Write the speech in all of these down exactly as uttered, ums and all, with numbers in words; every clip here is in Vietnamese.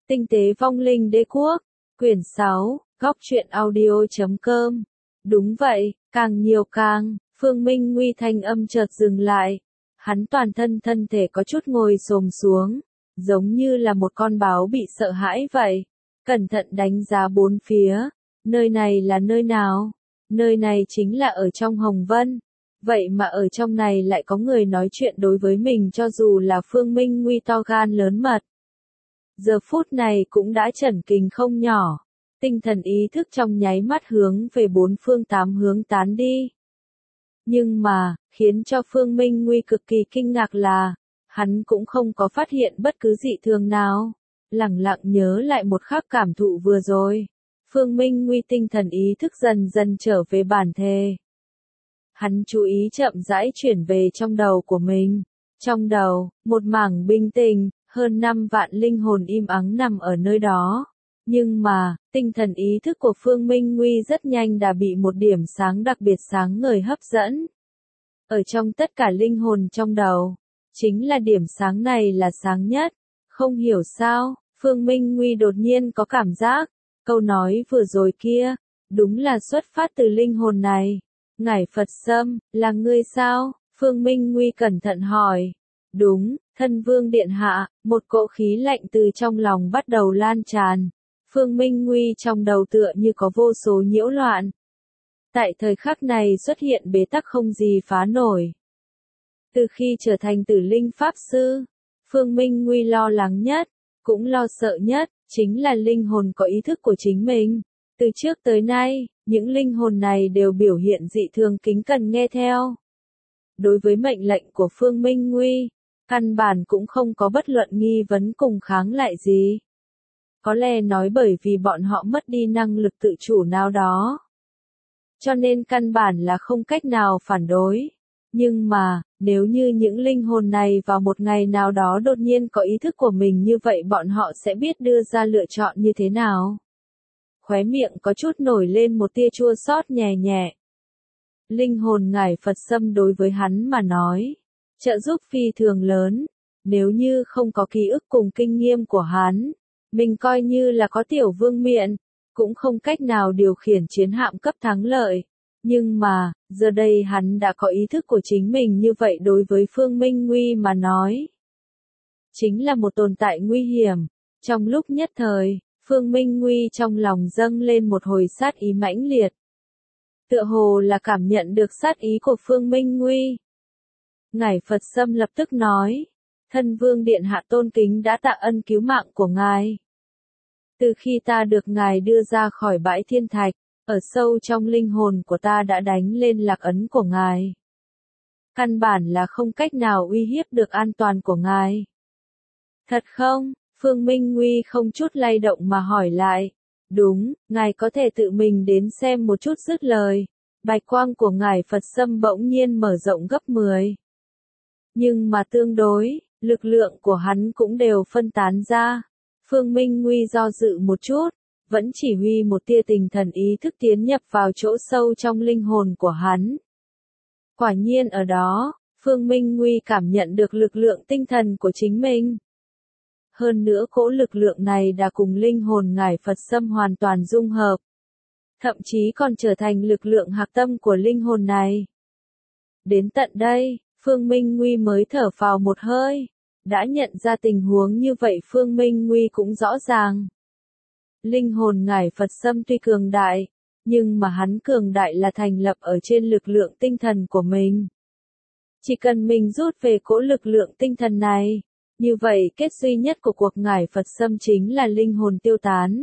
Tinh tế vong linh đế quốc, quyển sáu, góc truyện audio.com. Đúng vậy, càng nhiều càng, Phương Minh Nguy thanh âm chợt dừng lại. Hắn toàn thân thân thể có chút ngồi xổm xuống, giống như là một con báo bị sợ hãi vậy. Cẩn thận đánh giá bốn phía, nơi này là nơi nào? Nơi này chính là ở trong Hồng Vân. Vậy mà ở trong này lại có người nói chuyện đối với mình cho dù là Phương Minh Nguy to gan lớn mật. Giờ phút này cũng đã chẩn kình không nhỏ. Tinh thần ý thức trong nháy mắt hướng về bốn phương tám hướng tán đi. Nhưng mà, khiến cho Phương Minh Nguy cực kỳ kinh ngạc là, hắn cũng không có phát hiện bất cứ dị thường nào. Lẳng lặng nhớ lại một khắc cảm thụ vừa rồi. Phương Minh Nguy tinh thần ý thức dần dần trở về bản thể. Hắn chú ý chậm rãi chuyển về trong đầu của mình. Trong đầu, một mảng bình tĩnh, hơn năm vạn linh hồn im ắng nằm ở nơi đó. Nhưng mà, tinh thần ý thức của Phương Minh Nguy rất nhanh đã bị một điểm sáng đặc biệt sáng ngời hấp dẫn. Ở trong tất cả linh hồn trong đầu, chính là điểm sáng này là sáng nhất. Không hiểu sao, Phương Minh Nguy đột nhiên có cảm giác, câu nói vừa rồi kia, đúng là xuất phát từ linh hồn này. Ngải Phật Sâm, là ngươi sao? Phương Minh Nguy cẩn thận hỏi. Đúng, thân vương điện hạ, một cỗ khí lạnh từ trong lòng bắt đầu lan tràn. Phương Minh Nguy trong đầu tựa như có vô số nhiễu loạn. Tại thời khắc này xuất hiện bế tắc không gì phá nổi. Từ khi trở thành tử linh pháp sư, Phương Minh Nguy lo lắng nhất, cũng lo sợ nhất, chính là linh hồn có ý thức của chính mình. Từ trước tới nay, những linh hồn này đều biểu hiện dị thường kính cần nghe theo. Đối với mệnh lệnh của Phương Minh Nguy, căn bản cũng không có bất luận nghi vấn cùng kháng lại gì. Có lẽ nói bởi vì bọn họ mất đi năng lực tự chủ nào đó. Cho nên căn bản là không cách nào phản đối. Nhưng mà, nếu như những linh hồn này vào một ngày nào đó đột nhiên có ý thức của mình như vậy bọn họ sẽ biết đưa ra lựa chọn như thế nào? Khóe miệng có chút nổi lên một tia chua xót nhẹ nhẹ. Linh hồn Ngải Phật Sâm đối với hắn mà nói, trợ giúp phi thường lớn, nếu như không có ký ức cùng kinh nghiệm của hắn, mình coi như là có tiểu vương miện, cũng không cách nào điều khiển chiến hạm cấp thắng lợi. Nhưng mà, giờ đây hắn đã có ý thức của chính mình như vậy đối với Phương Minh Nguy mà nói. Chính là một tồn tại nguy hiểm. Trong lúc nhất thời, Phương Minh Nguy trong lòng dâng lên một hồi sát ý mãnh liệt. Tựa hồ là cảm nhận được sát ý của Phương Minh Nguy. Ngải Phật Sâm lập tức nói, thân vương điện hạ tôn kính đã tạ ân cứu mạng của ngài. Từ khi ta được ngài đưa ra khỏi bãi thiên thạch, ở sâu trong linh hồn của ta đã đánh lên lạc ấn của ngài. Căn bản là không cách nào uy hiếp được an toàn của ngài. Thật không? Phương Minh Nguy không chút lay động mà hỏi lại. Đúng, ngài có thể tự mình đến xem một chút dứt lời. Bạch quang của Ngải Phật Sâm bỗng nhiên mở rộng gấp mười. Nhưng mà tương đối, lực lượng của hắn cũng đều phân tán ra. Phương Minh Nguy do dự một chút, vẫn chỉ huy một tia tinh thần ý thức tiến nhập vào chỗ sâu trong linh hồn của hắn. Quả nhiên ở đó, Phương Minh Nguy cảm nhận được lực lượng tinh thần của chính mình. Hơn nữa cỗ lực lượng này đã cùng linh hồn Ngải Phật Sâm hoàn toàn dung hợp. Thậm chí còn trở thành lực lượng hạc tâm của linh hồn này. Đến tận đây, Phương Minh Nguy mới thở phào một hơi. Đã nhận ra tình huống như vậy Phương Minh Nguy cũng rõ ràng. Linh hồn Ngải Phật Sâm tuy cường đại, nhưng mà hắn cường đại là thành lập ở trên lực lượng tinh thần của mình. Chỉ cần mình rút về cỗ lực lượng tinh thần này, như vậy kết duy nhất của cuộc Ngải Phật Sâm chính là linh hồn tiêu tán.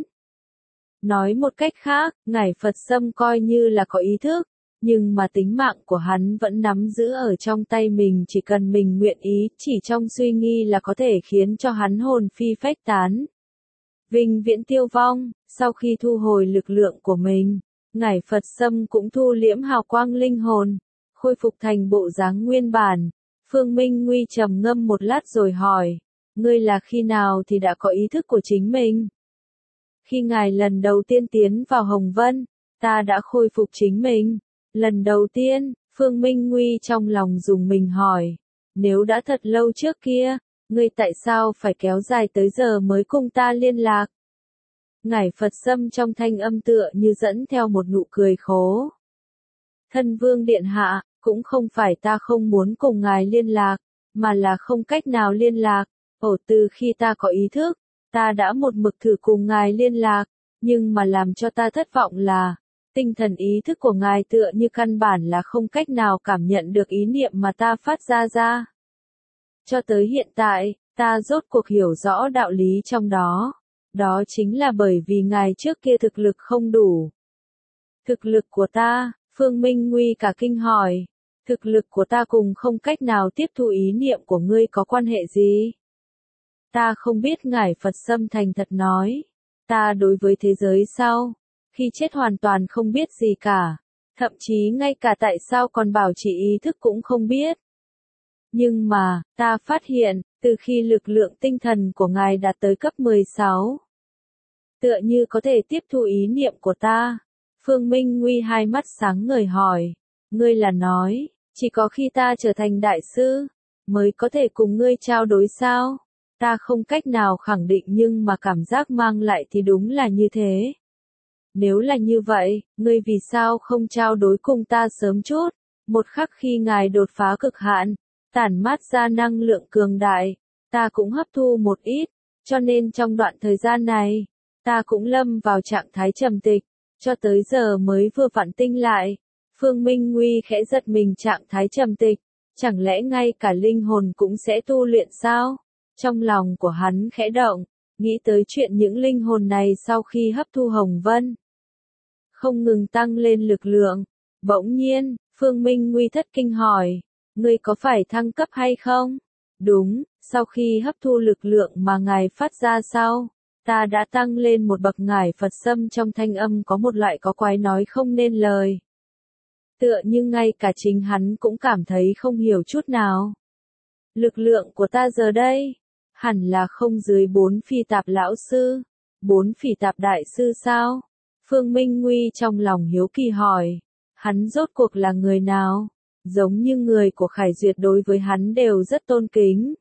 Nói một cách khác, Ngải Phật Sâm coi như là có ý thức, nhưng mà tính mạng của hắn vẫn nắm giữ ở trong tay mình chỉ cần mình nguyện ý, chỉ trong suy nghĩ là có thể khiến cho hắn hồn phi phách tán. Vinh viễn tiêu vong, sau khi thu hồi lực lượng của mình, Ngải Phật Sâm cũng thu liễm hào quang linh hồn, khôi phục thành bộ dáng nguyên bản. Phương Minh Nguy trầm ngâm một lát rồi hỏi, ngươi là khi nào thì đã có ý thức của chính mình? Khi ngài lần đầu tiên tiến vào Hồng Vân, ta đã khôi phục chính mình. Lần đầu tiên, Phương Minh Nguy trong lòng dùng mình hỏi, nếu đã thật lâu trước kia, ngươi tại sao phải kéo dài tới giờ mới cùng ta liên lạc? Ngải Phật Sâm trong thanh âm tựa như dẫn theo một nụ cười khố. Thân vương điện hạ, cũng không phải ta không muốn cùng ngài liên lạc, mà là không cách nào liên lạc. Ồ, từ khi ta có ý thức, ta đã một mực thử cùng ngài liên lạc, nhưng mà làm cho ta thất vọng là, tinh thần ý thức của ngài tựa như căn bản là không cách nào cảm nhận được ý niệm mà ta phát ra ra. Cho tới hiện tại, ta rốt cuộc hiểu rõ đạo lý trong đó. Đó chính là bởi vì ngài trước kia thực lực không đủ. Thực lực của ta, Phương Minh Nguy cả kinh hỏi. Thực lực của ta cùng không cách nào tiếp thu ý niệm của ngươi có quan hệ gì? Ta không biết, Ngải Phật Sâm thành thật nói. Ta đối với thế giới sau, khi chết hoàn toàn không biết gì cả. Thậm chí ngay cả tại sao còn bảo trì ý thức cũng không biết. Nhưng mà, ta phát hiện, từ khi lực lượng tinh thần của ngài đạt tới cấp mười sáu, tựa như có thể tiếp thu ý niệm của ta. Phương Minh Nguy hai mắt sáng ngời hỏi, ngươi là nói, chỉ có khi ta trở thành đại sư, mới có thể cùng ngươi trao đổi sao? Ta không cách nào khẳng định nhưng mà cảm giác mang lại thì đúng là như thế. Nếu là như vậy, ngươi vì sao không trao đổi cùng ta sớm chút? Một khắc khi ngài đột phá cực hạn, tản mát ra năng lượng cường đại, ta cũng hấp thu một ít, cho nên trong đoạn thời gian này, ta cũng lâm vào trạng thái trầm tịch, cho tới giờ mới vừa vặn tinh lại. Phương Minh Nguy khẽ giật mình, trạng thái trầm tịch, chẳng lẽ ngay cả linh hồn cũng sẽ tu luyện sao? Trong lòng của hắn khẽ động, nghĩ tới chuyện những linh hồn này sau khi hấp thu hồng vân, không ngừng tăng lên lực lượng. Bỗng nhiên, Phương Minh Nguy thất kinh hỏi, ngươi có phải thăng cấp hay không? Đúng, sau khi hấp thu lực lượng mà ngài phát ra sau, ta đã tăng lên một bậc. Ngải Phật Sâm trong thanh âm có một loại có quái nói không nên lời. Tựa như ngay cả chính hắn cũng cảm thấy không hiểu chút nào. Lực lượng của ta giờ đây, hẳn là không dưới bốn phi tạp lão sư, bốn phỉ tạp đại sư sao? Phương Minh Nguy trong lòng hiếu kỳ hỏi, hắn rốt cuộc là người nào? Giống như người của Khải Duyệt đối với hắn đều rất tôn kính.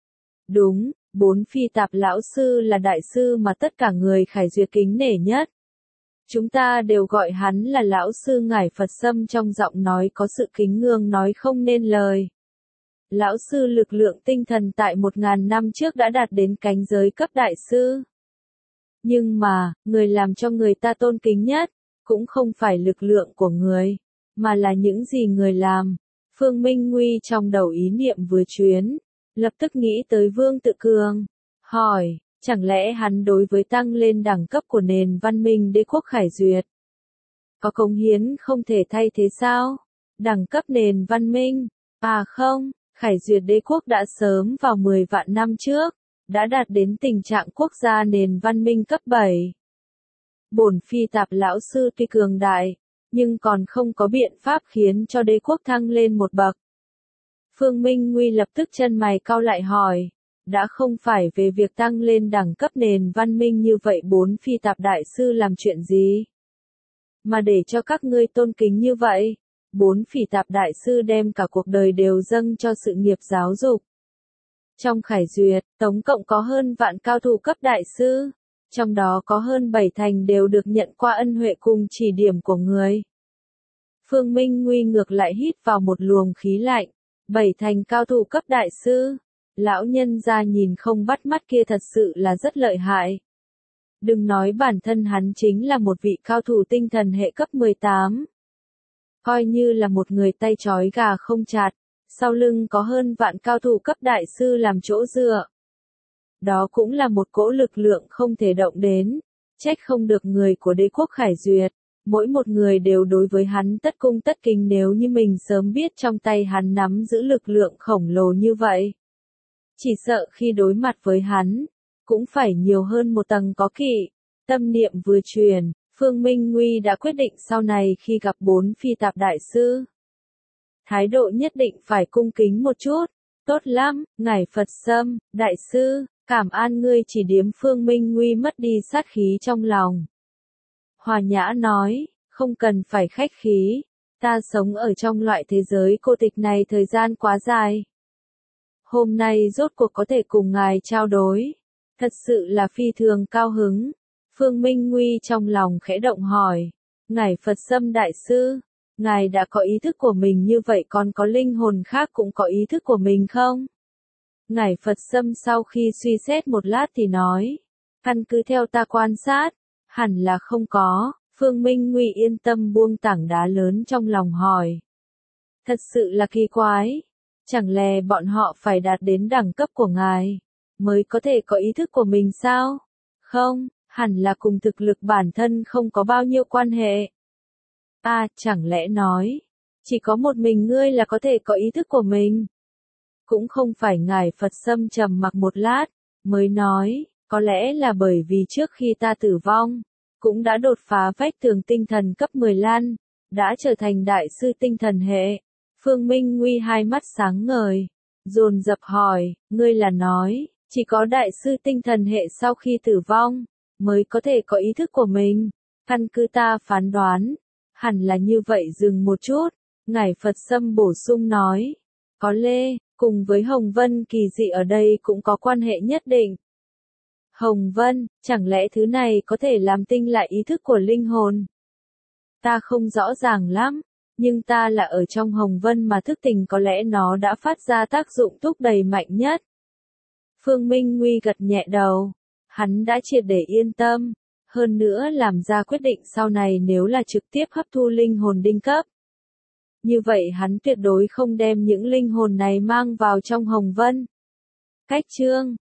Đúng, bốn phi tạp lão sư là đại sư mà tất cả người Khải Duyệt kính nể nhất. Chúng ta đều gọi hắn là lão sư. Ngải Phật Sâm trong giọng nói có sự kính ngưỡng nói không nên lời. Lão sư lực lượng tinh thần tại một ngàn năm trước đã đạt đến cảnh giới cấp đại sư. Nhưng mà, người làm cho người ta tôn kính nhất, cũng không phải lực lượng của người, mà là những gì người làm. Phương Minh Nguy trong đầu ý niệm vừa chuyến, lập tức nghĩ tới Vương Tự Cường, hỏi, chẳng lẽ hắn đối với tăng lên đẳng cấp của nền văn minh đế quốc Khải Duyệt có cống hiến không thể thay thế sao? Đẳng cấp nền văn minh, à không, Khải Duyệt đế quốc đã sớm vào mười vạn năm trước, đã đạt đến tình trạng quốc gia nền văn minh cấp bảy. Bổn phi tạp lão sư tuy cường đại, nhưng còn không có biện pháp khiến cho đế quốc thăng lên một bậc. Phương Minh Nguy lập tức chân mày cau lại hỏi, đã không phải về việc tăng lên đẳng cấp nền văn minh như vậy bốn phi tạp đại sư làm chuyện gì? Mà để cho các ngươi tôn kính như vậy, bốn phỉ tạp đại sư đem cả cuộc đời đều dâng cho sự nghiệp giáo dục. Trong Khải Duyệt, tổng cộng có hơn vạn cao thủ cấp đại sư, trong đó có hơn bảy thành đều được nhận qua ân huệ cùng chỉ điểm của người. Phương Minh Nguy ngược lại hít vào một luồng khí lạnh, bảy thành cao thủ cấp đại sư, lão nhân gia nhìn không bắt mắt kia thật sự là rất lợi hại. Đừng nói bản thân hắn chính là một vị cao thủ tinh thần hệ cấp mười tám. Coi như là một người tay trói gà không chặt, sau lưng có hơn vạn cao thủ cấp đại sư làm chỗ dựa. Đó cũng là một cỗ lực lượng không thể động đến, trách không được người của đế quốc Khải Duyệt, mỗi một người đều đối với hắn tất cung tất kính. Nếu như mình sớm biết trong tay hắn nắm giữ lực lượng khổng lồ như vậy, chỉ sợ khi đối mặt với hắn, cũng phải nhiều hơn một tầng có kỵ. Tâm niệm vừa truyền, Phương Minh Nguy đã quyết định sau này khi gặp bốn phi tạp đại sư, thái độ nhất định phải cung kính một chút. Tốt lắm, Ngải Phật Sâm, đại sư, cảm ơn ngươi chỉ điểm. Phương Minh Nguy mất đi sát khí trong lòng. Hòa nhã nói, không cần phải khách khí, ta sống ở trong loại thế giới cô tịch này thời gian quá dài. Hôm nay rốt cuộc có thể cùng ngài trao đổi. Thật sự là phi thường cao hứng. Phương Minh Nguy trong lòng khẽ động hỏi. Ngài Phật Sâm Đại Sư, ngài đã có ý thức của mình như vậy còn có linh hồn khác cũng có ý thức của mình không? Ngài Phật Sâm sau khi suy xét một lát thì nói. Căn cứ theo ta quan sát, hẳn là không có. Phương Minh Nguy yên tâm buông tảng đá lớn trong lòng hỏi. Thật sự là kỳ quái. Chẳng lẽ bọn họ phải đạt đến đẳng cấp của ngài, mới có thể có ý thức của mình sao? Không, hẳn là cùng thực lực bản thân không có bao nhiêu quan hệ. À, chẳng lẽ nói, chỉ có một mình ngươi là có thể có ý thức của mình? Cũng không phải. Ngài Phật Sâm trầm mặc một lát, mới nói, có lẽ là bởi vì trước khi ta tử vong, cũng đã đột phá vách tường tinh thần cấp mười lăm, đã trở thành đại sư tinh thần hệ. Phương Minh Nguy hai mắt sáng ngời, dồn dập hỏi, ngươi là nói, chỉ có đại sư tinh thần hệ sau khi tử vong, mới có thể có ý thức của mình. Căn cứ ta phán đoán, hẳn là như vậy. Dừng một chút, Ngài Phật Sâm bổ sung nói, có lẽ, cùng với Hồng Vân kỳ dị ở đây cũng có quan hệ nhất định. Hồng Vân, chẳng lẽ thứ này có thể làm tinh lại ý thức của linh hồn? Ta không rõ ràng lắm, nhưng ta là ở trong Hồng Vân mà thức tỉnh, có lẽ nó đã phát ra tác dụng thúc đẩy mạnh nhất. Phương Minh Nguy gật nhẹ đầu, hắn đã triệt để yên tâm, hơn nữa làm ra quyết định sau này nếu là trực tiếp hấp thu linh hồn đinh cấp. Như vậy hắn tuyệt đối không đem những linh hồn này mang vào trong Hồng Vân. Cách chương